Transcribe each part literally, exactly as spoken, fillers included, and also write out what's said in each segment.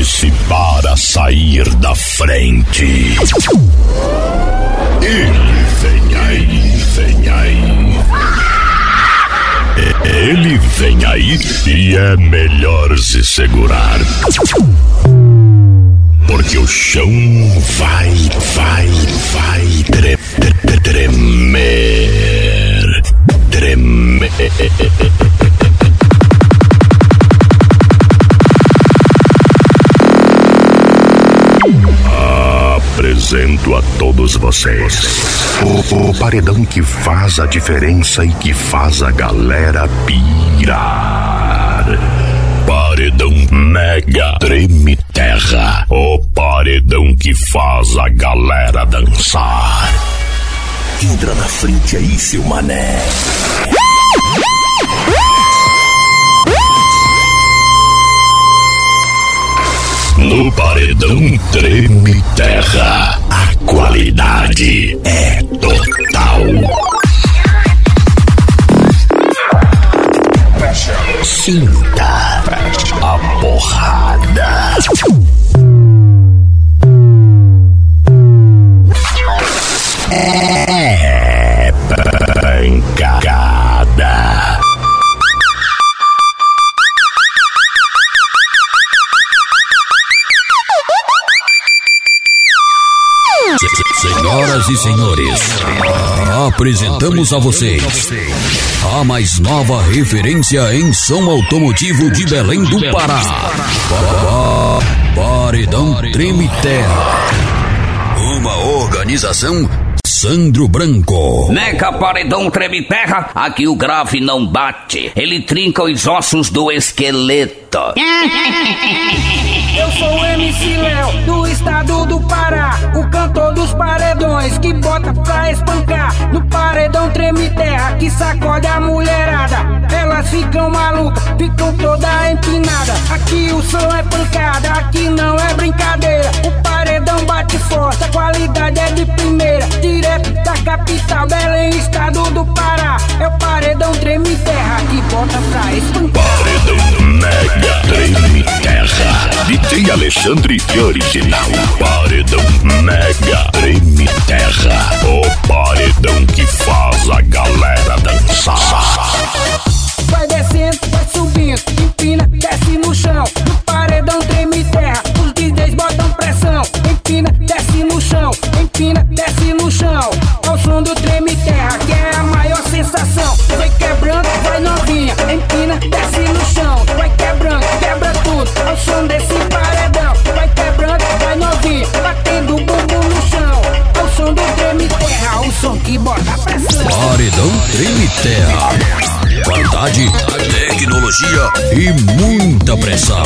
Prepare-se para sair da frente. Ele vem aí, vem aí. Ele vem aí e é melhor se segurar. Porque o chão vai, vai, vai tre, tre, tremer. Tremer. Apresento a todos vocês o, o paredão que faz a diferença e que faz a galera pirar. Paredão Mega Treme Terra, o paredão que faz a galera dançar. Entra na frente aí, seu mané. No paredão Treme Terra, a qualidade é total. Sinta a porrada. É pancada. Senhoras e senhores, apresentamos a vocês a mais nova referência em som automotivo de Belém do Pará. Paredão Treme Terra. Uma organização Sandro Branco. Mega Paredão Treme Terra, aqui o grave não bate, ele trinca os ossos do esqueleto. Eu sou o M C Léo, do estado do Pará, o cantor dos paredões que bota pra espancar. No paredão Treme Terra, que sacode a mulherada. Elas ficam malucas, ficam toda empinada. Aqui o som é pancada, aqui não é brincadeira. O paredão bate forte, a qualidade é de primeira. Direto da capital, Belém, estado do Pará. É o paredão Treme Terra, que bota pra espancar. Paredão Mega Treme Terra, D J Alexandre original. Paredão Mega Treme Terra, o paredão que faz a galera dançar. Vai descendo, vai subindo, empina, desce no chão. No paredão Treme Terra, os D Js botam pressão. Empina, desce no chão, empina, desce no chão. Ao som do Treme Terra, que é a maior sensação. Vai quebrando, vai novinha, empina, desce no chão. Vai quebrando, quebra tudo, ao som desse paredão. Vai quebrando, vai novinha, batendo o bumbum no chão. Ao som do Treme Terra, o som que bota pressão. Paredão Treme Terra. Qualidade, tecnologia e muita pressão.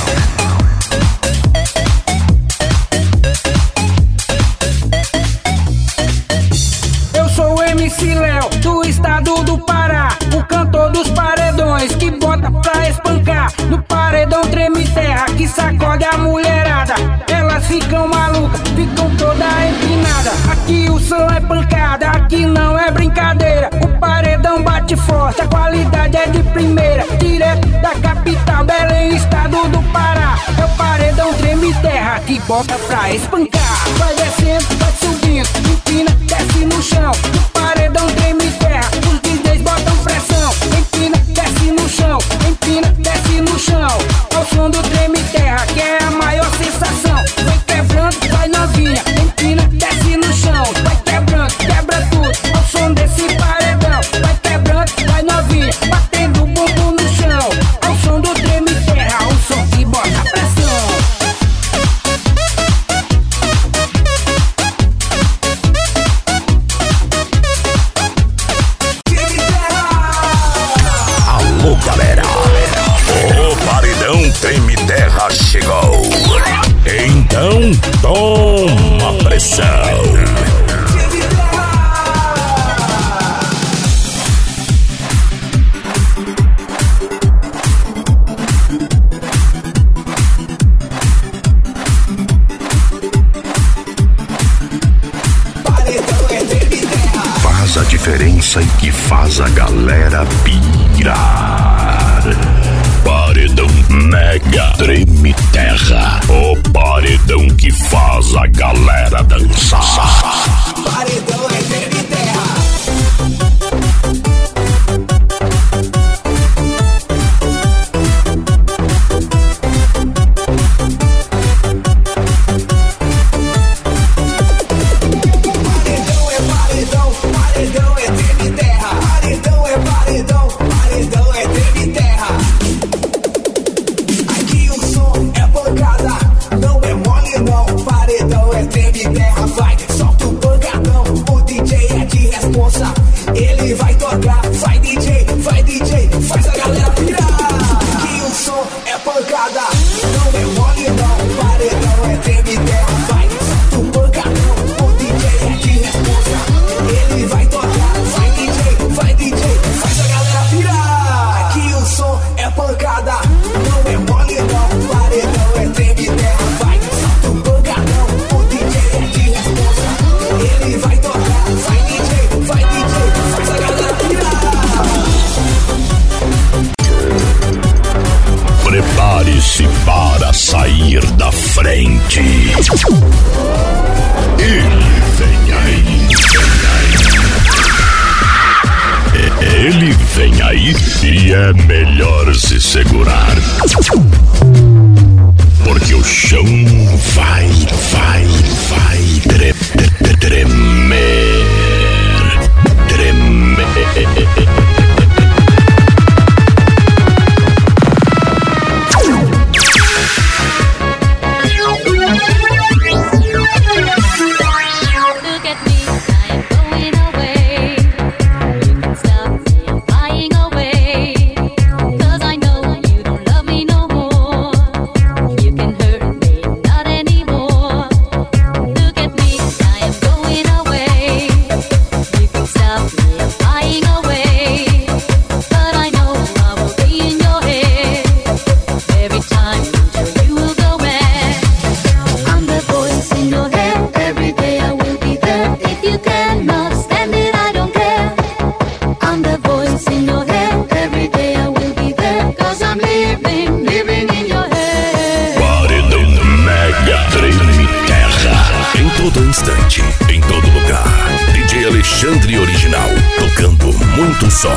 Eu sou o M C Léo, do estado do Pará, o cantor dos paredões que bota pra espancar. No paredão Treme Terra, que sacode a mulherada. Elas ficam malucas, ficam toda empinada. Aqui o som é pancada, aqui não é brincadeira. O paredão bate forte, a qualidade é de primeira. Direto da capital, Belém, estado do Pará. É o paredão Treme Terra, que bota pra espancar. Vai descendo, vai subindo, empina, desce no chão. No paredão Treme Terra, os D Js botam pressão. Empina, desce no chão, empina, desce no chão. Ao som do Treme Terra, que é a maior sensação. Vai quebrando, vai novinha, empina, desce no chão. Vai quebrando, quebra tudo, ao som desse paredão. Vai quebrando, vai novinha, batendo o bumbum no chão. Ao som do Treme Terra, o som que bota pressão. Alô, galera, o paredão Treme Terra chegou. Então toma pressão. Faz a diferença e que faz a galera pirar. Paredão Paredão Mega Treme Terra. O paredão que faz a galera dançar. Paredão é Treme Terra. Ele vai tocar, vai D J, vai D J, faz a galera pirar. Que o som é pancada, não é mole não. Paredão é treme terra, vai, solta o pancadão. O D J é de responsa. Ele vai tocar, vai D J, vai D J, faz a galera pirar. Que o som é pancada, não é mole não. Paredão é treme terra, vai, solta o pancadão. O D J é de responsa. Ele vai tocar, vai D J, vai D J. Prepare-se para sair da frente. Ele vem aí. Ele vem aí e é melhor se segurar. Porque o chão vai, vai, vai tre, tre, tremer. Tremer. Em todo lugar, D J Alexandre Original, tocando muito som.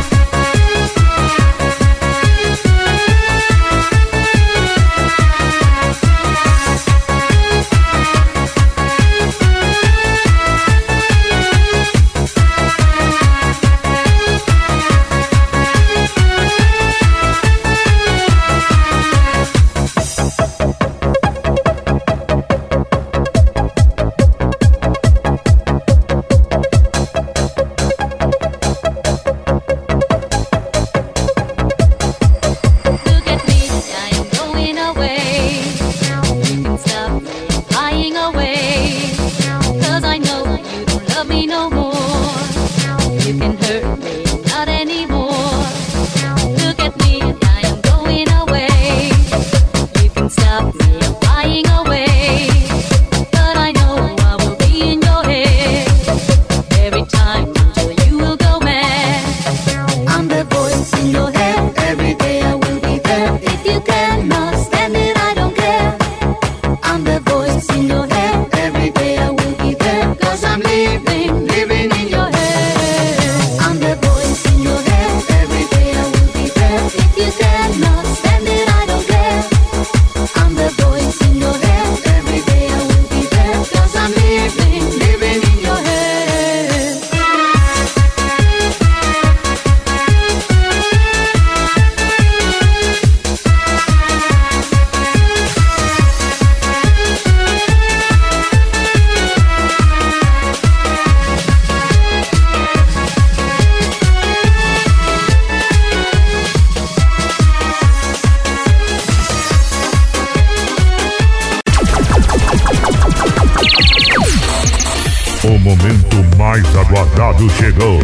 O momento mais aguardado chegou.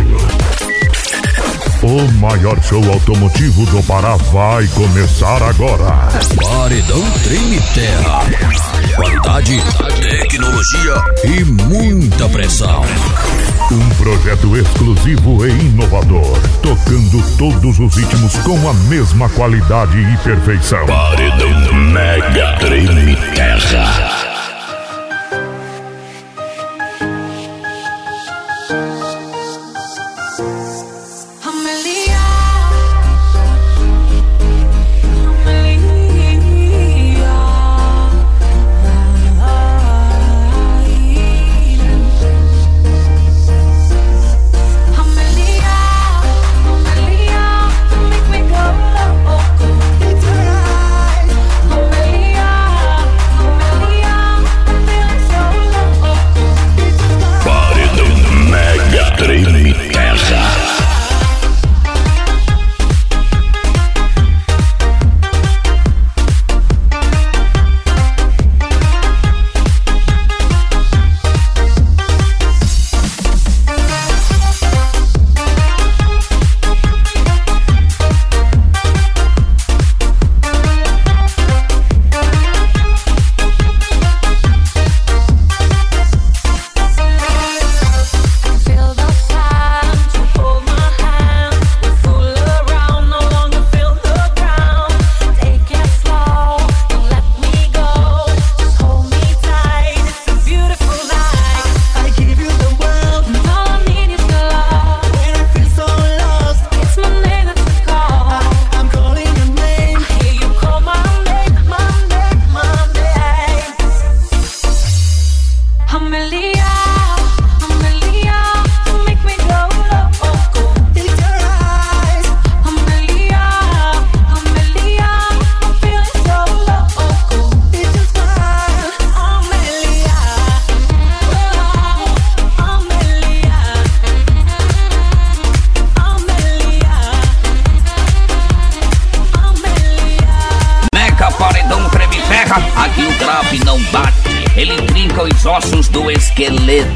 O maior show automotivo do Pará vai começar agora. Paredão Treme Terra. Qualidade, tecnologia e muita pressão. Um projeto exclusivo e inovador, tocando Tocando todos os ritmos com a mesma qualidade e perfeição. Paredão Mega Treme Terra. Aqui o grave não bate, ele trinca os ossos do esqueleto.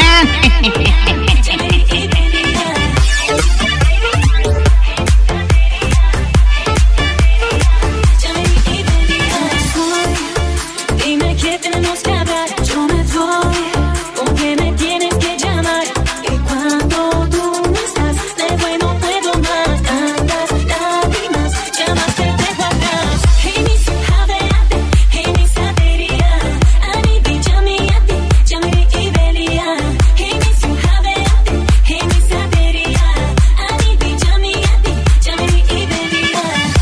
Dime que tenemos que hablar, yo me voy, porque me tienes que llamar. Y cuando tú no estás, de bueno puedo más. Tantas lágrimas, llamas que dejo atrás. Hey, mi sujaveate, hey, mi sabería. Ani bi llami a ti, llami y velia. Hey, mi sujaveate, hey, mi sabería. Ani bi llami a ti, llami y velia.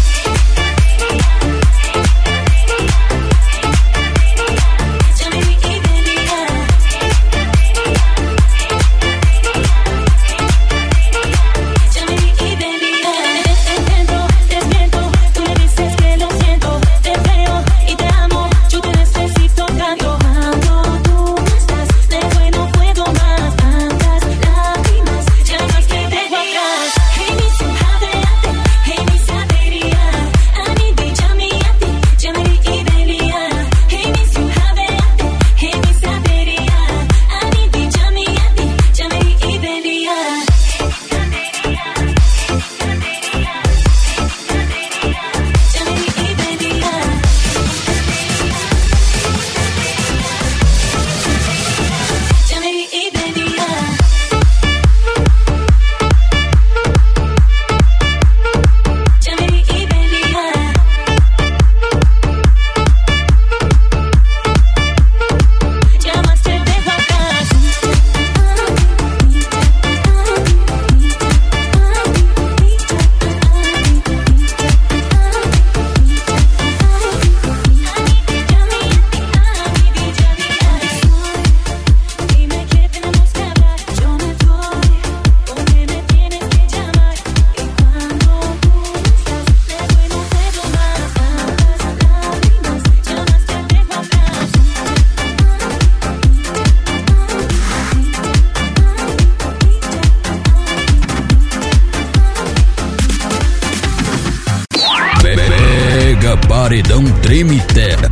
Paredão Treme Terra,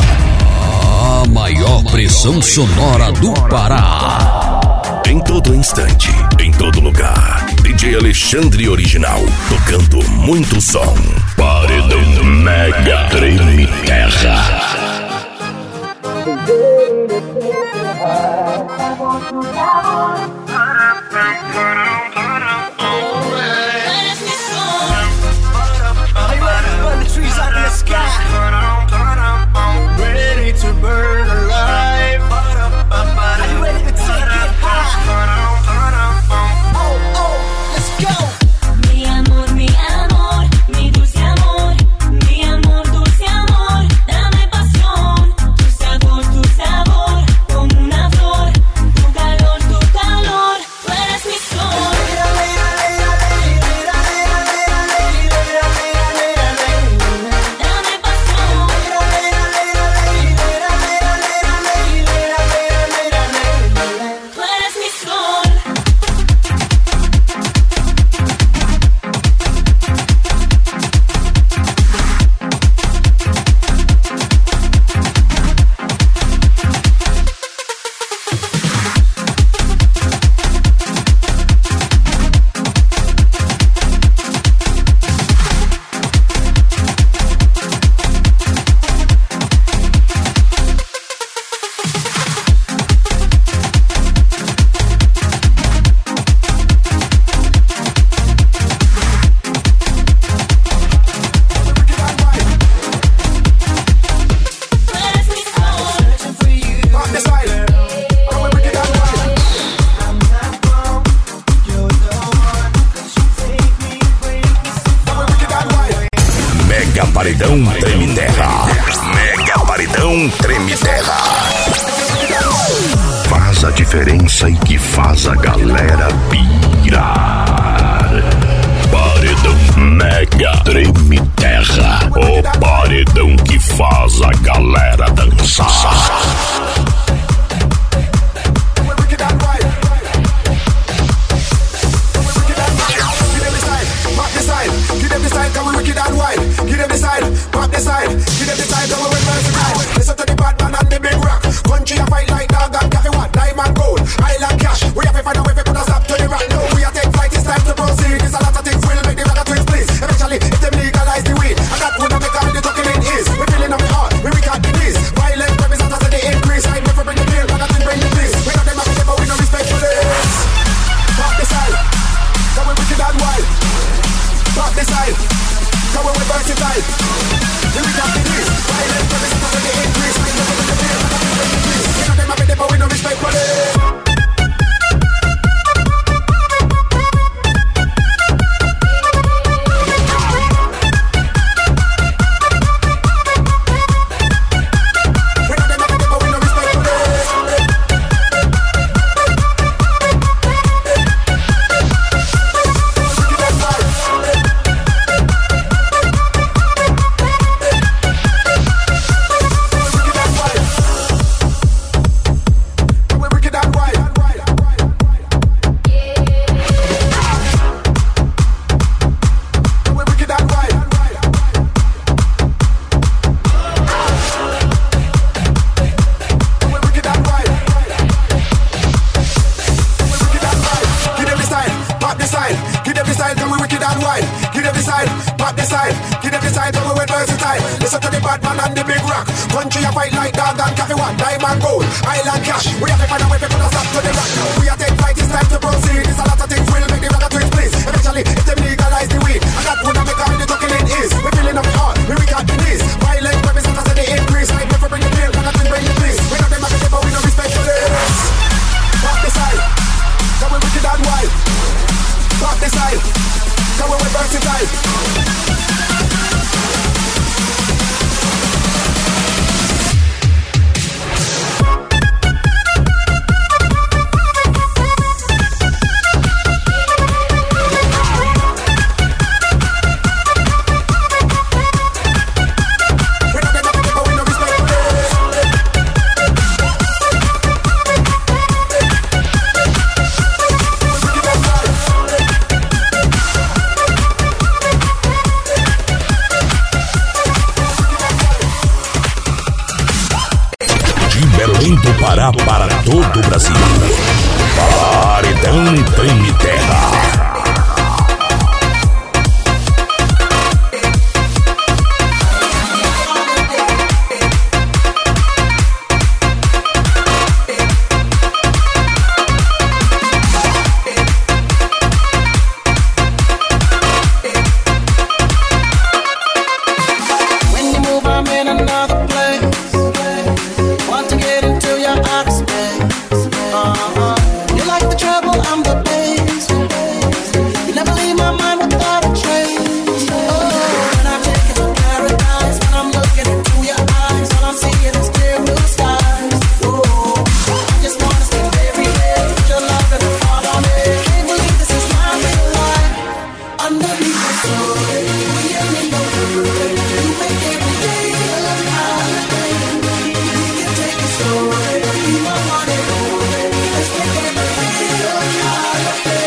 a maior pressão sonora do Pará. Em todo instante, em todo lugar, D J Alexandre Original, tocando muito som. Paredão Mega Treme Terra. Let us Paredão Treme Terra. Mega Paredão Treme Terra. Faz a diferença e que faz a galera pirar. Paredão Mega Treme Terra. O paredão que faz a galera dançar. Listen to the bad man and the big rock. Country a fight like dog and cafe one. Diamond gold, island cash. We have to find a way to put a stop to the rock. No, we are take flight, it's time to proceed. There's a lot of things will make the rock twins please. Eventually, if them legalize the weed, and that would make all the talking in ease. We feeling on the heart, we record the knees. Violent weapons as they increase. I never bring the deal, but nothing bring the peace. We got them up but we no respect for this. Pop the side, come we wicked and wild. Pop the side, come we versatile. We record the knees. Violent weapons as they increase. I never bring the deal, but nothing bring the peace. We got them up but we no respect for this. Listen to the bad man and the big rock. Country a fight like dog and cafe one. Diamond gold, island cash. We have to find a way to put a stop to the rock. We are take flight, it's time to proceed. There's a lot of things will make the rock twins please. Eventually, if them legalize the weed, and that would make all the talking in ease. We feeling up the heart, we record the knees. Violent weapons as they increase. I never bring the deal, and nothing bring the peace. We got them up but we no respect for this. Pop the side, come we wicked and wild. Pop the side, come we versatile. Do Pará para todo o Brasil. Paredão Treme Terra. You like the trouble, I'm the bass. You never leave my mind without a trace. Oh, when I take it to paradise, when I'm looking into your eyes, all I'm seeing is clear blue skies. Oh, I just wanna spend every day with your love and heart on it. Can't believe this is my real life. Underneath the sun, we are in the world. You make every day a holiday. We can take it slow, you my heart and home. Let's make every day a holiday.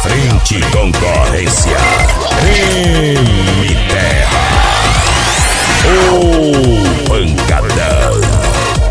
frente, concorrência. Treme terra. O pancadão.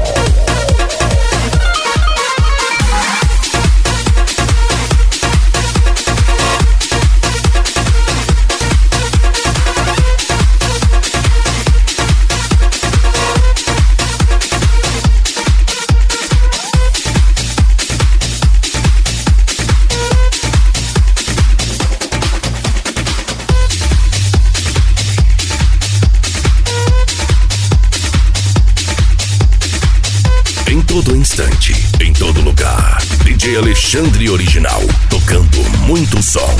Em todo instante, em todo lugar, D J Alexandre Original, tocando muito som.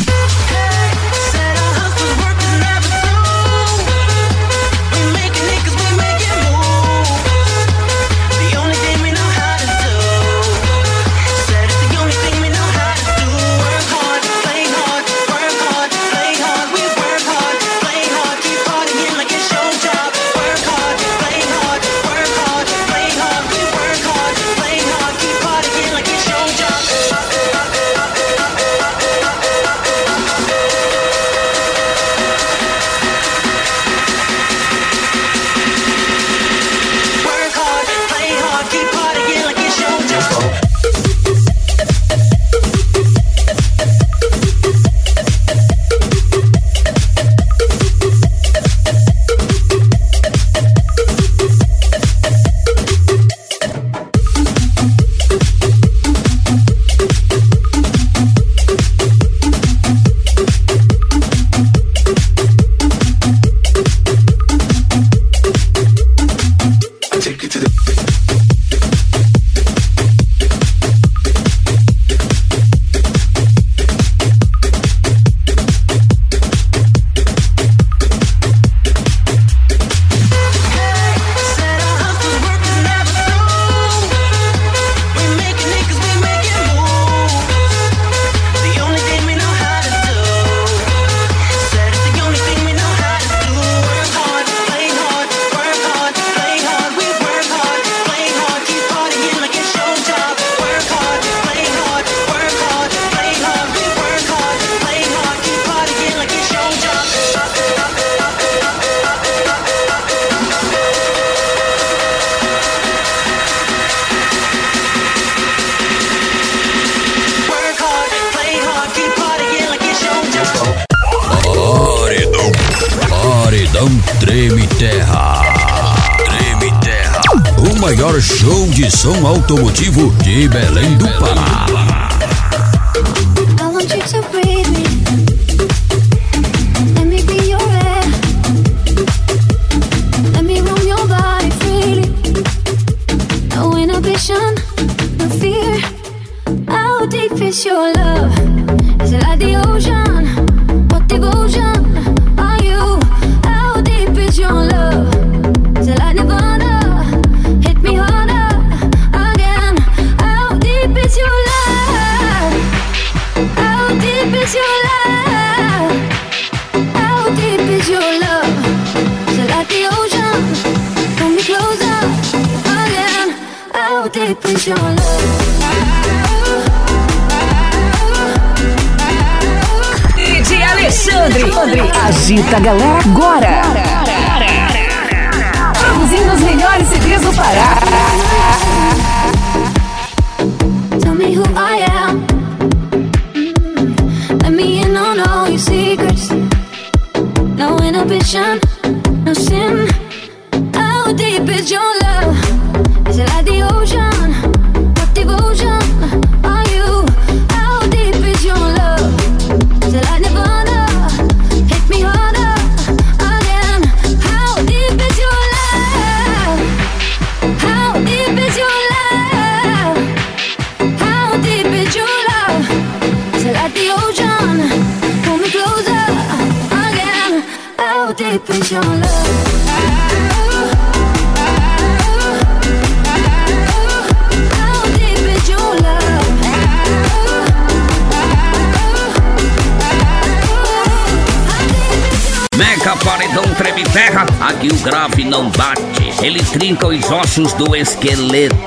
Treme Terra. Treme Terra. O maior show de som automotivo de Belém do Pará. I want you to breathe me. Let me be your air. Let me roam your body freely. No inhibition, no fear. How deep is your love? Is it like the ocean? What devotion are you? How deep is your love? Is it like Nirvana? Hit me harder again. How deep is your love? How deep is your love? How deep is your love? Is it like the ocean? Pull me closer again. How deep is your love? D J Alexandre, agita a galera agora. Produzindo os melhores C Ds do Pará. Tell me who I am. Let me in on all your secrets. No inhibition, no sin. How deep is your love? Is it like the ocean? What devotion are you? How deep is your love? Is it like Nirvana? Hit me harder again. How deep is your love? How deep is your love? How deep is your love? Is it like the ocean? Pull me closer again. How deep is your love? Mega paredão treme terra, aqui o grave não bate, ele trinca os ossos do esqueleto.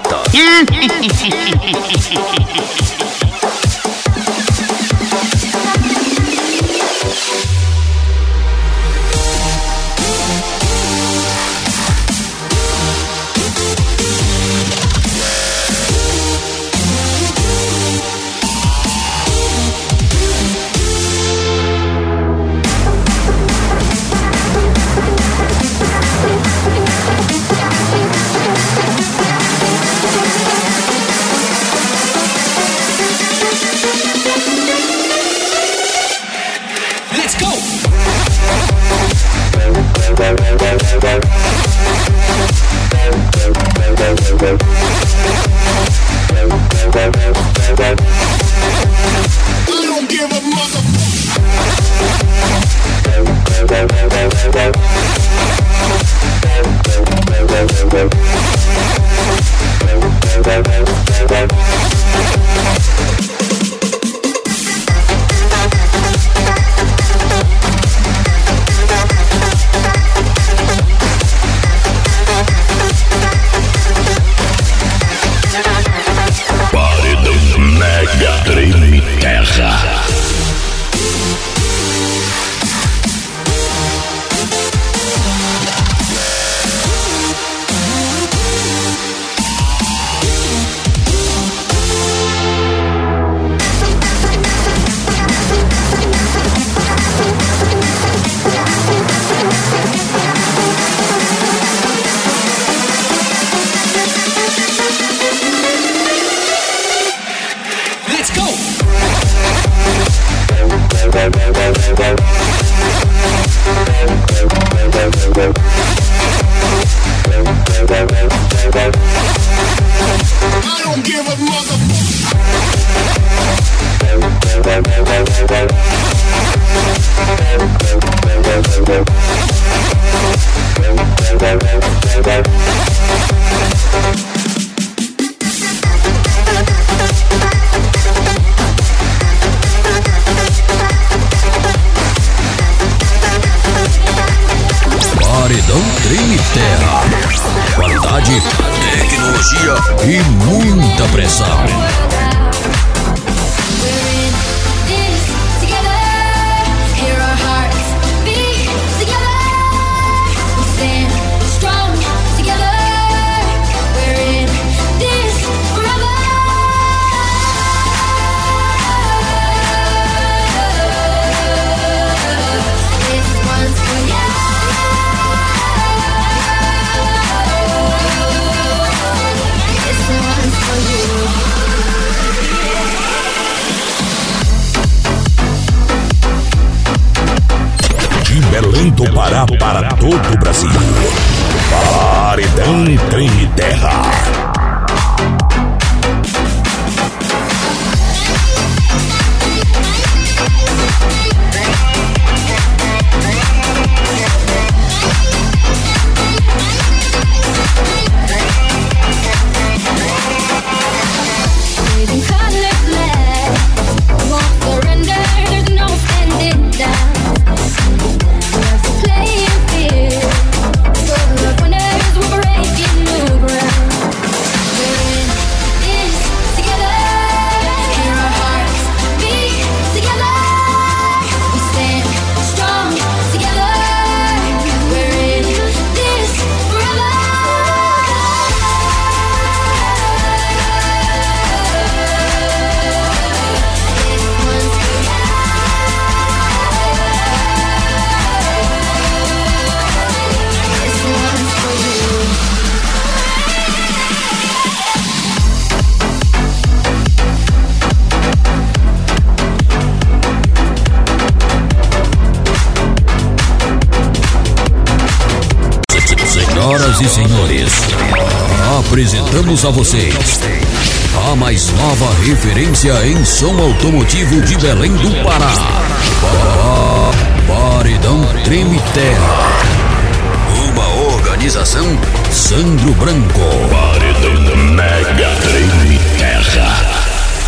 energia e muita pressão. Belém do Pará para todo o Brasil. Paredão Treme Terra. Senhoras e senhores, apresentamos a vocês a mais nova referência em som automotivo de Belém do Pará. Paredão Treme Terra. Uma organização Sandro Branco. Paredão Mega Treme Terra.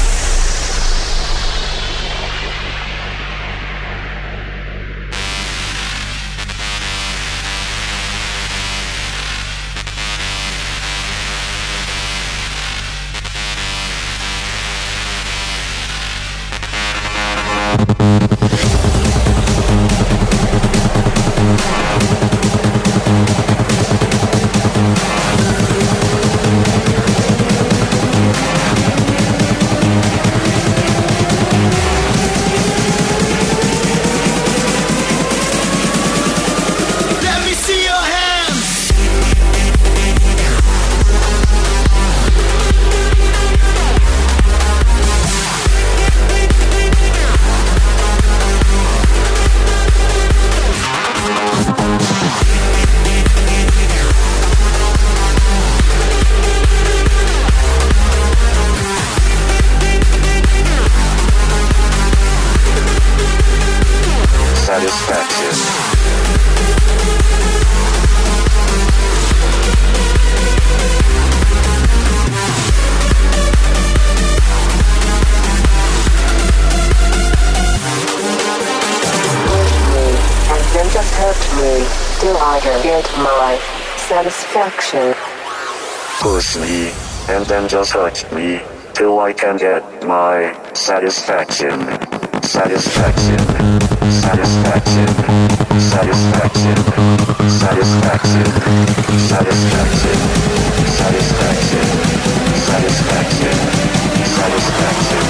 Satisfaction. Push me, and then just hurt me, till I can get my satisfaction. Satisfaction. Satisfaction. Satisfaction. Satisfaction. Satisfaction. Satisfaction. Satisfaction. Satisfaction.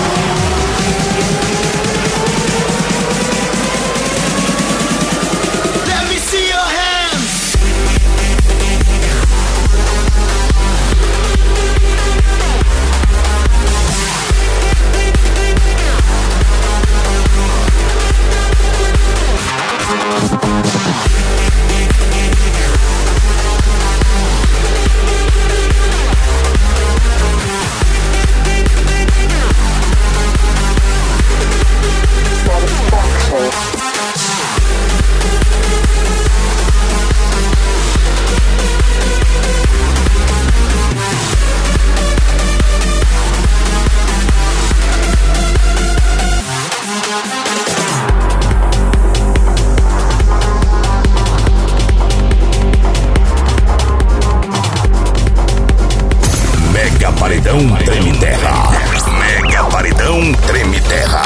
Let me see your hands. Paredão Treme Terra. Mega Paredão Treme Terra.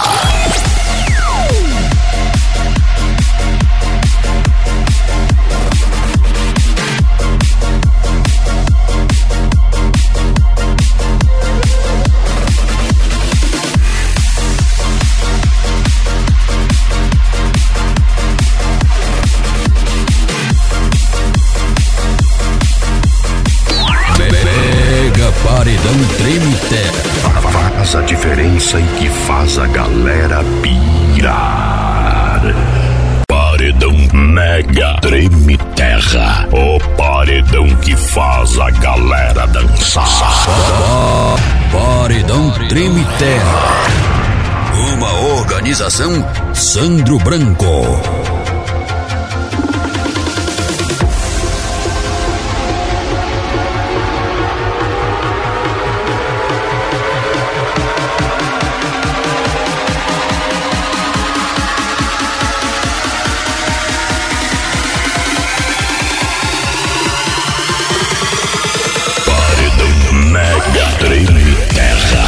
Paredão Treme Terra. Faz a diferença e que faz a galera pirar. Paredão Mega Treme Terra. O paredão que faz a galera dançar. Pa Paredão Treme Terra. Uma organização Sandro Branco. Mega Treme Terra.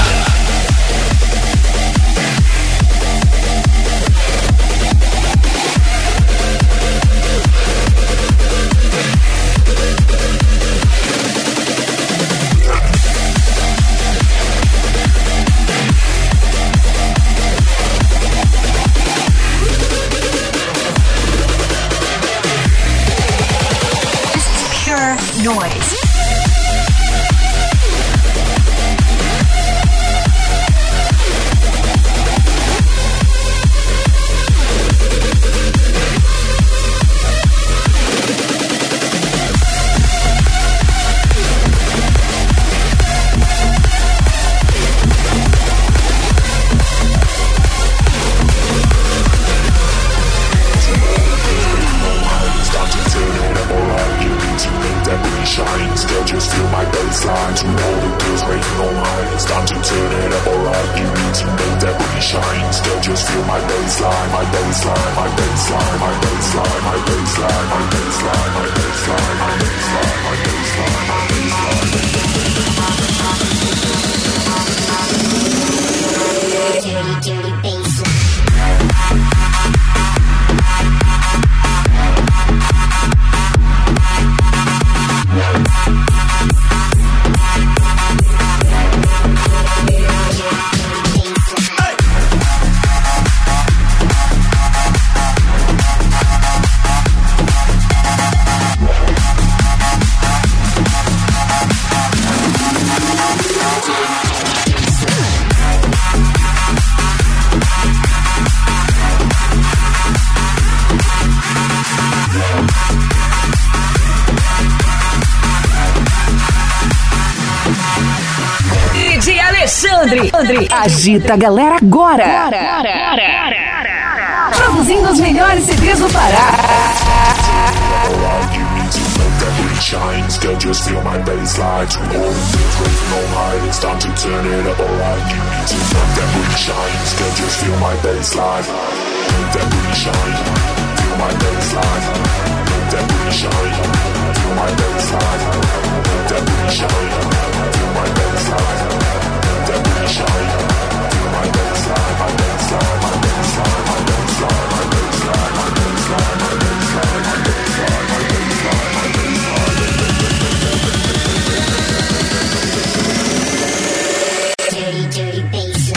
Pure noise. Alexandre, André, agita a galera agora. agora, agora, agora. Produzindo os melhores C Ds do Pará. Shine, still just feel my bassline. To all the things waiting on high, it's time to turn it up. Alright, you need to let that booty shine. Still just feel my bassline. Let that booty shine. Feel my bassline. Let that booty shine. Feel my bassline. Let that booty shine. Feel my bassline. Let that booty shine. Feel my bassline. My bassline. My bassline. My bassline. My bassline. My bassline. My bassline. My bassline. My Dirty, dirty bass.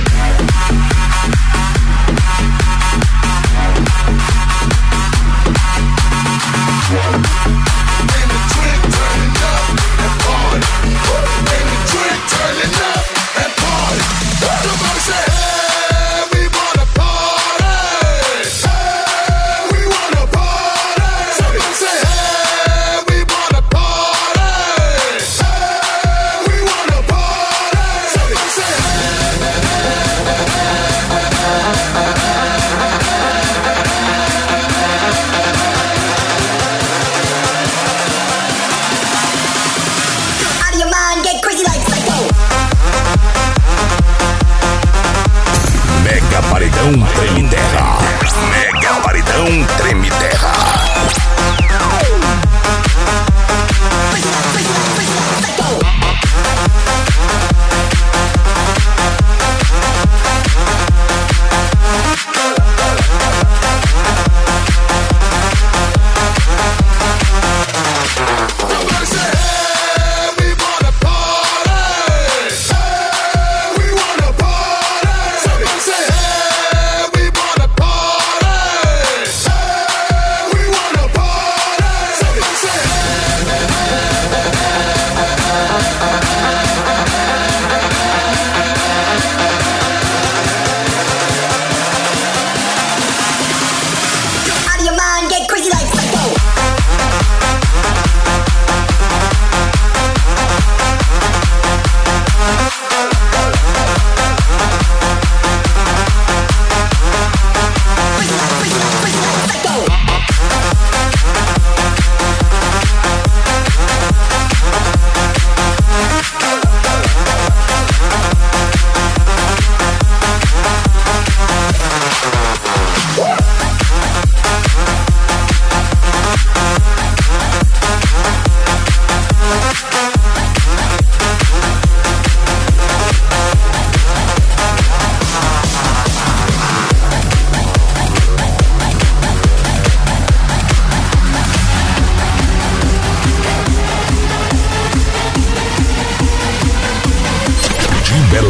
Paredão Treme Terra. Mega Paredão Treme Terra.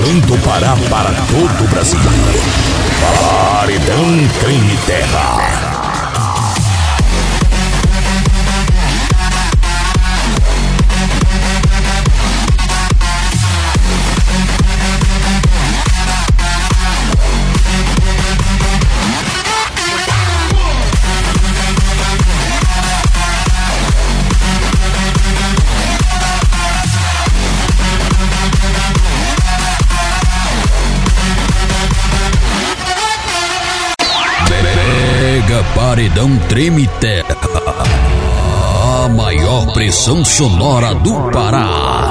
Paredão do Pará para todo o Brasil. Paredão Treme Terra. Paredão Treme Terra, a maior pressão sonora do Pará.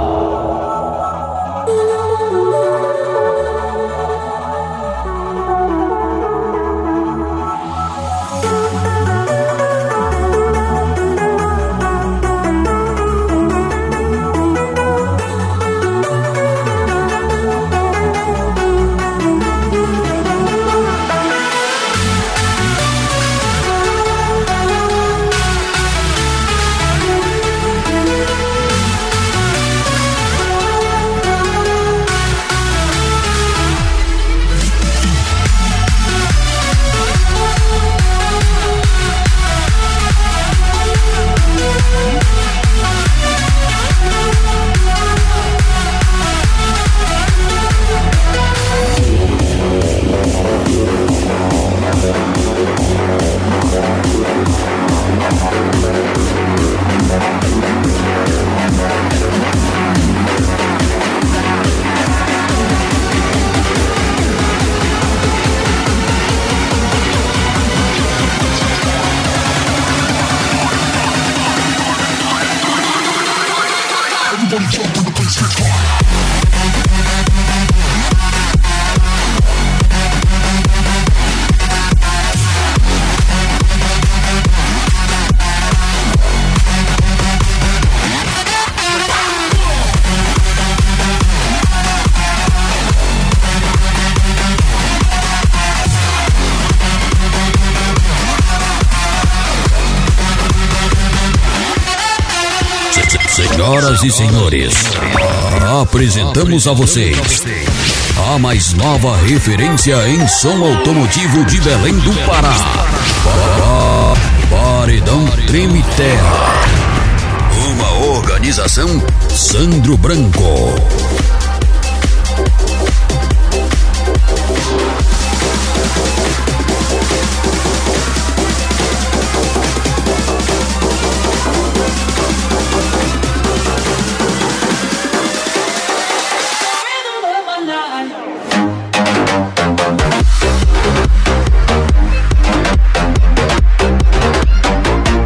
Senhoras e senhores, apresentamos a vocês a mais nova referência em som automotivo de Belém do Pará. Paredão Treme Terra. Uma organização Sandro Branco.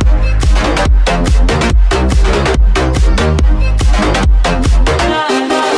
La, la.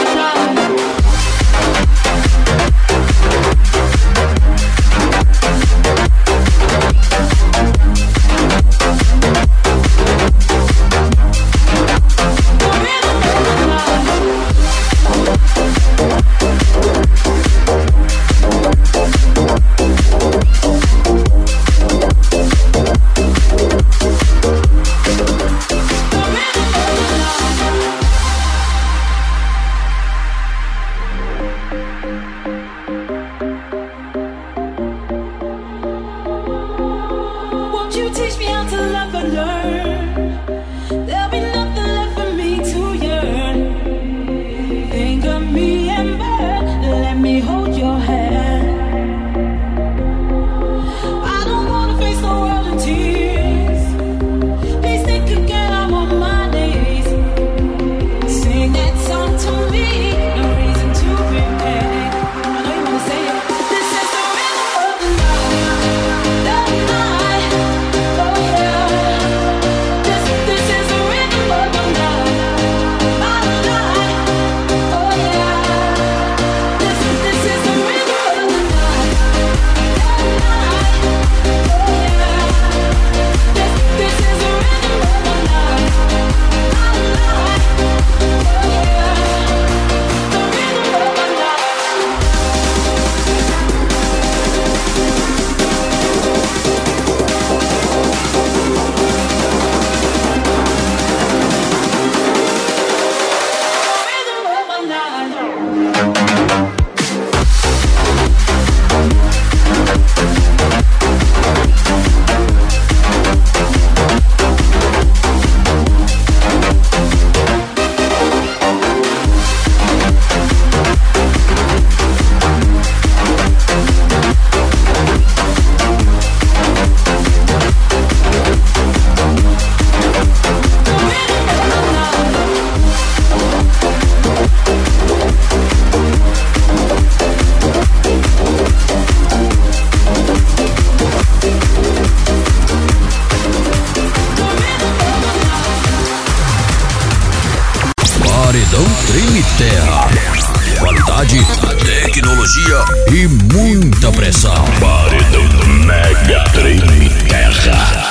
Treme Terra. Qualidade, tecnologia e muita pressão. Paredão Mega Treme Terra.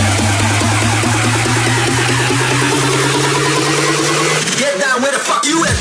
Get down where the fuck you at?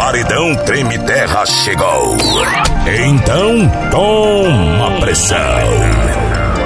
Paredão Treme Terra chegou. Então, toma pressão.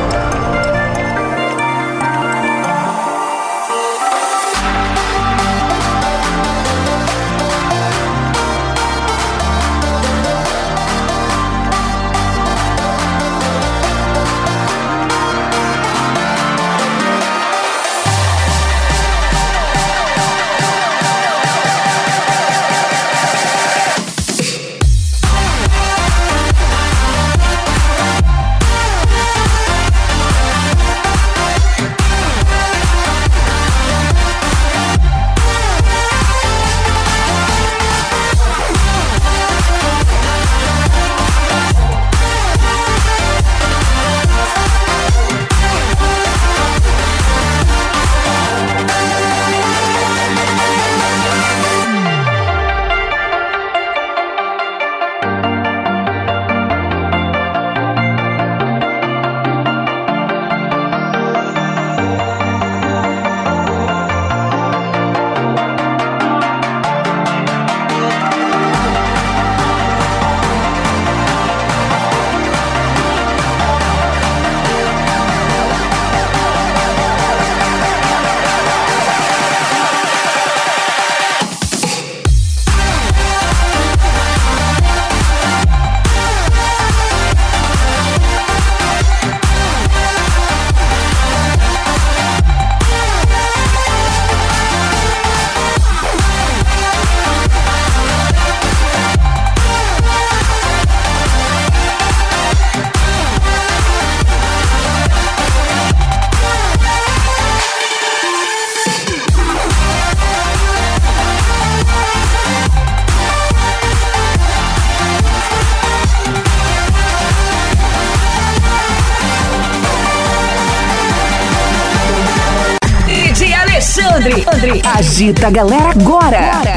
André, agita a galera agora.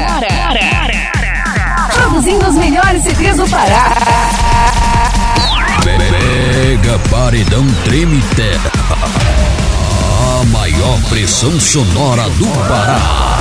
Produzindo os melhores C Ds do Pará. Mega Paredão Treme Terra. A maior pressão sonora do Pará.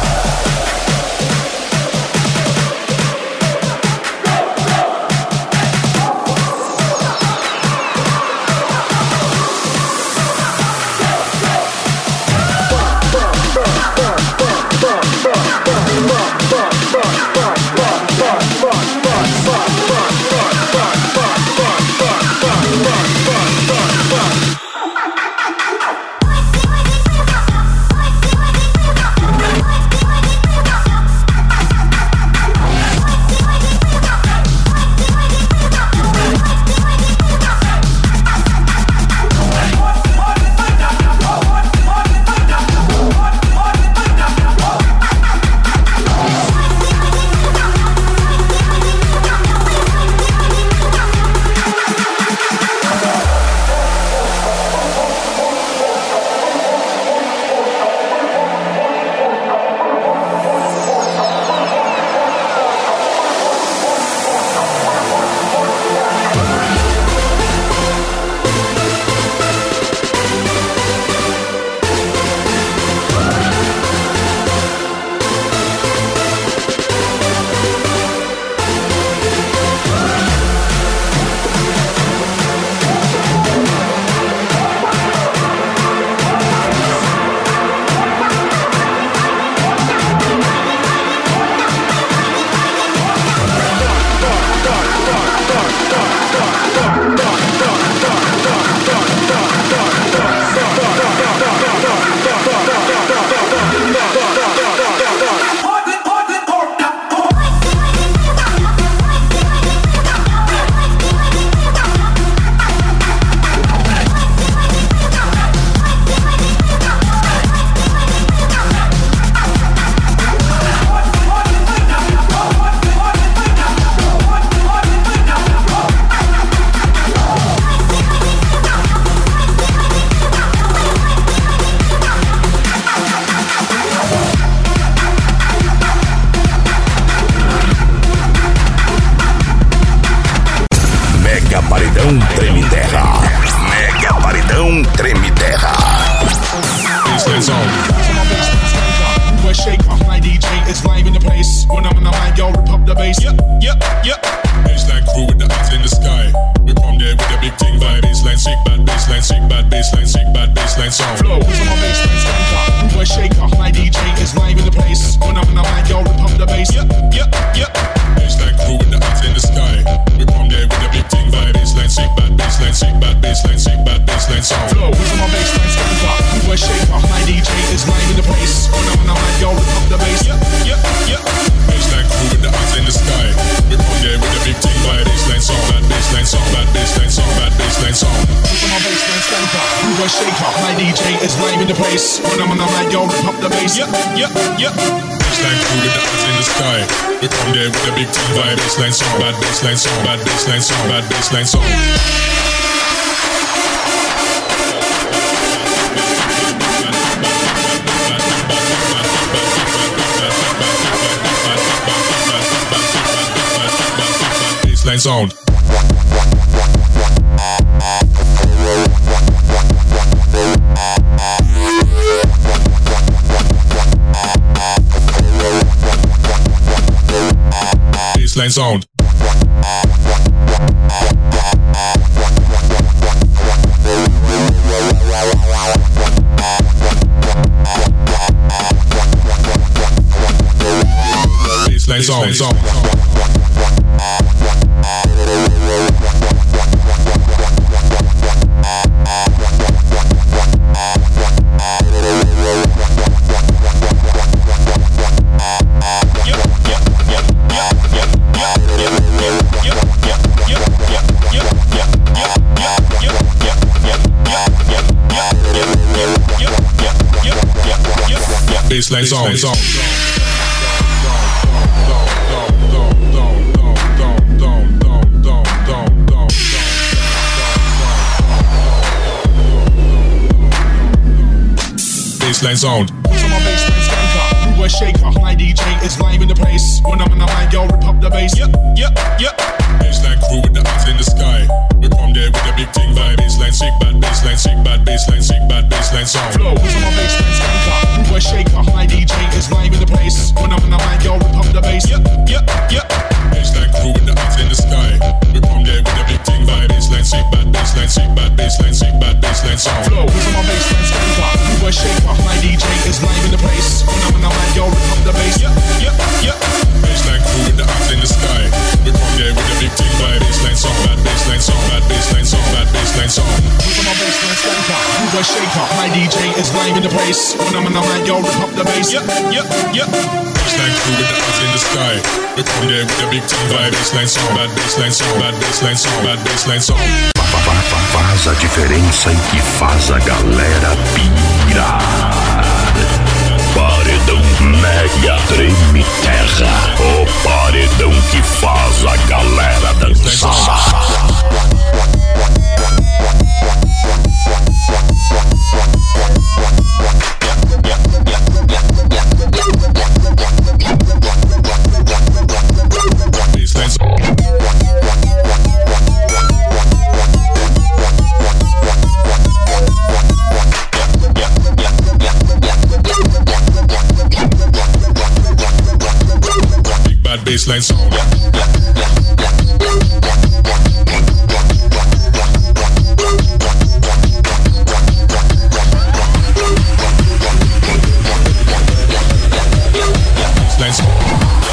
Paredão Treme Terra. Mega Paredão Treme Terra. Shake, my D J is live in the place. When I'm in the line, yo, Republic. a shaker. My D J is live in the place. When I'm on the mic, yo, rip up the bass. Yep, yep, yep. Baseline crew with the eyes in the sky. We come there with a big team vibe. Baseline song, bad baseline song, bad baseline song, bad baseline song. Baseline sound. Baseline sound. Baseline sound. Sound. Baseline song, song. Baseline sound. So my baseline skanker, brewer shaker. My D J is live in the place. When I'm in the mic, yo, rip up the bass. Yep, yep, yep. Baseline crew with the eyes in the sky. We come there with a big thing vibe. Baseline sick, bad baseline sick, bad baseline sick, bad baseline sound. Flow. So my baseline skanker, brewer shaker. My D J is live in the place. When I'm in the mic, yo, rip up the bass. Yep, yep, yep. Baseline crew with the eyes in the sky. We come there with a big thing vibe. Baseline sick, bad baseline sick, bad baseline sick, bad baseline sound. Flow. So my baseline skanker, brewer shaker. My D J is live in the place. When I'm in the mic, yo, rip up the bass. Yep, yep, yep. Baseline crew with the eyes in the sky. We come there with a big thing vibe. Baseline song, bad baseline song, bad baseline song, bad baseline song. Who's on my baseline skanker? Who's a shaker? My D J is live in the place. When I'm in the mic, yo, rip up the bass. Yep, yep, yep. Baseline crew with the eyes in the sky. We come there with a big thing vibe. Baseline song, bad baseline song, bad baseline song, bad baseline song. Faz a diferença e que faz a galera pirar. Paredão Mega Treme Terra. O paredão que faz a galera dançar. Baseline sound. Baseline sound.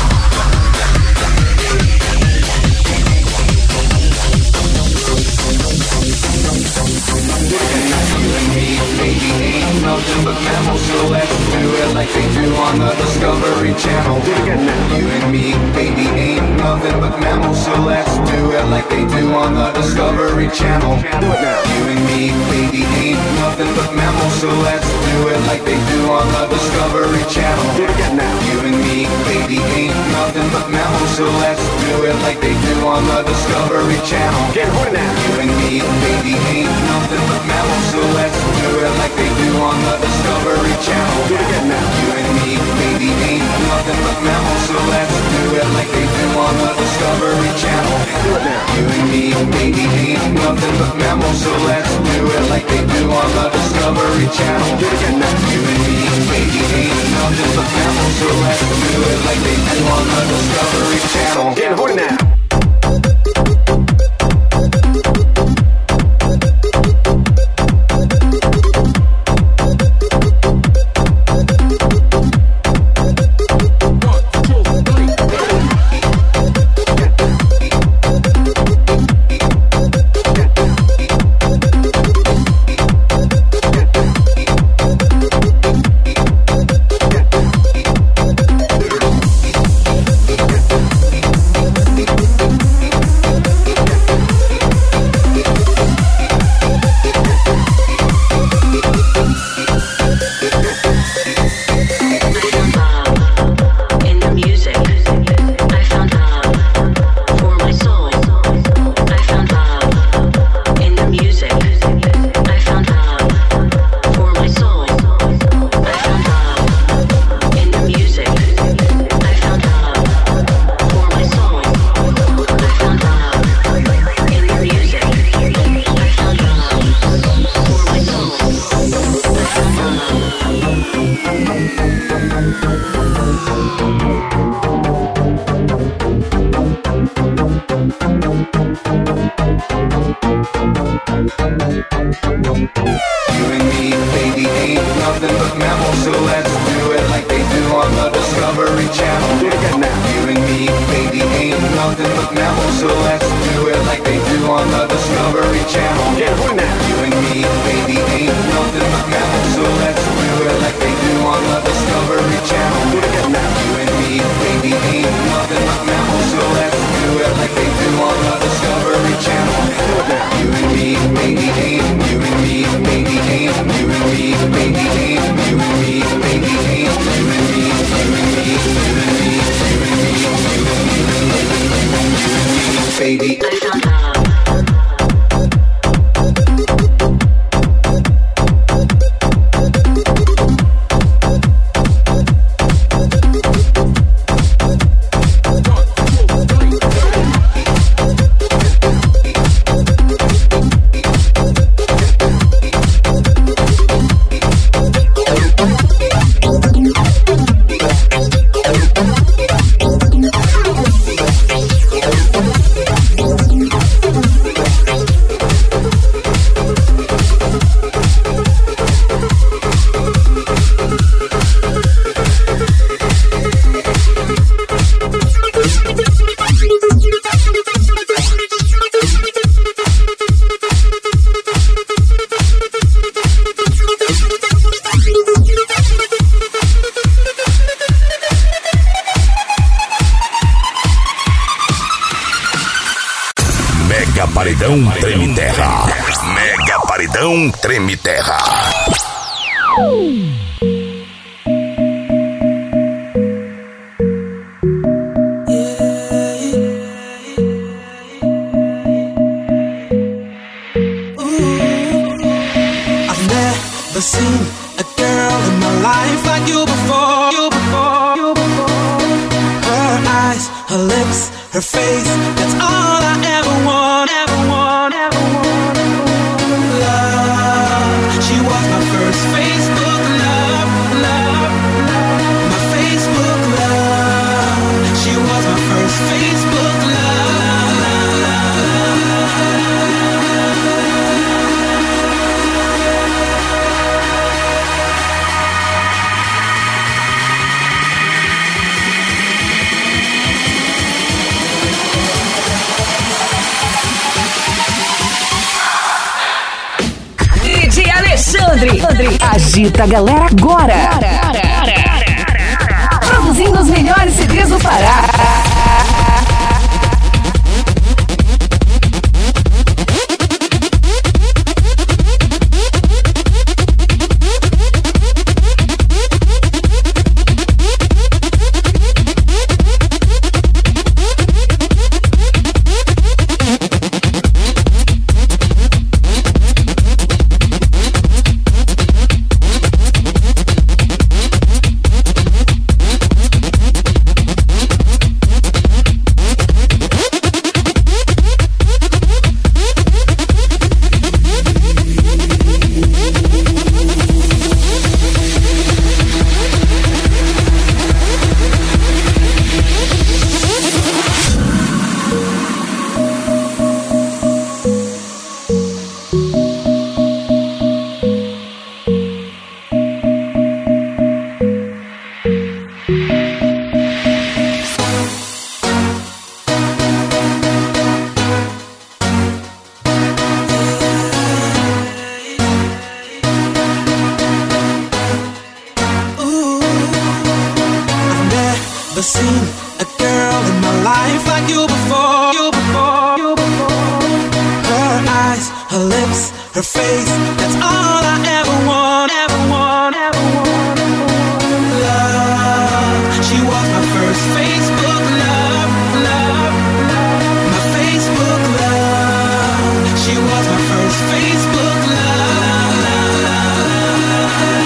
Nothing but mammals, so let's do it like they do on the Discovery Channel. Do it again now. You and me, baby, ain't nothing but mammals, so let's do it like they do on the Discovery Channel. Do it now. You and me, baby, ain't nothing but mammals, so let's do it like they do on the Discovery Channel. Do it again now. You and me, baby, ain't nothing but mammals, so let's do it like they do on the Discovery Channel. Get it now. You and me, baby, ain't nothing but mammals, so let's do it like they do on the Discovery Channel. Do it again now. You and me, baby, ain't nothing but mammals, so let's do it like they do on the Discovery Channel. Do it now. You and me, baby, ain't nothing but mammals, so let's do it like they do on the Discovery Channel. Do it again now. You and me, baby, ain't nothing but mammals, so let's do it like they do on the Discovery Channel. Get it now. nothing but mammals, so let's do it like they do on the Discovery Channel. Yeah, we're not. You and me, baby, ain't nothing but mammals, so let's do it like they do on the Discovery Channel. Do it again now. You and me, baby, ain't nothing but mammals, so let's do it like they do on the Discovery Channel. Do it now. You and me, baby, ain't. You and me, baby, ain't. You and me, baby, ain't. You and me, baby, ain't. You and me, you and me, you and me, you and me, you and me, you and me, baby. Paredão Treme Terra. Mega Paredão Treme Terra. I've never seen a girl in my life like you before. You before, you before. Her eyes, her lips, her face, that's all I ever want, ever want, ever want, ever want. Love, she was my first Facebook love, love, love. My Facebook love, she was my first Facebook love, love, love. D J Alexandre, agita a galera agora. Produzindo os melhores C Ds do Pará. Seen a girl in my life like you before, you before, you before. Her eyes, her lips, her face, that's all I ever want, ever want, ever want, ever want. Love, she was my first Facebook love, love, love. My Facebook love, she was my first Facebook love, love, love.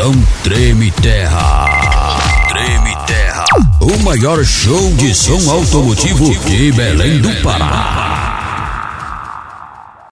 Paredão Treme Terra. Treme Terra. O maior show de som automotivo de Belém do Pará.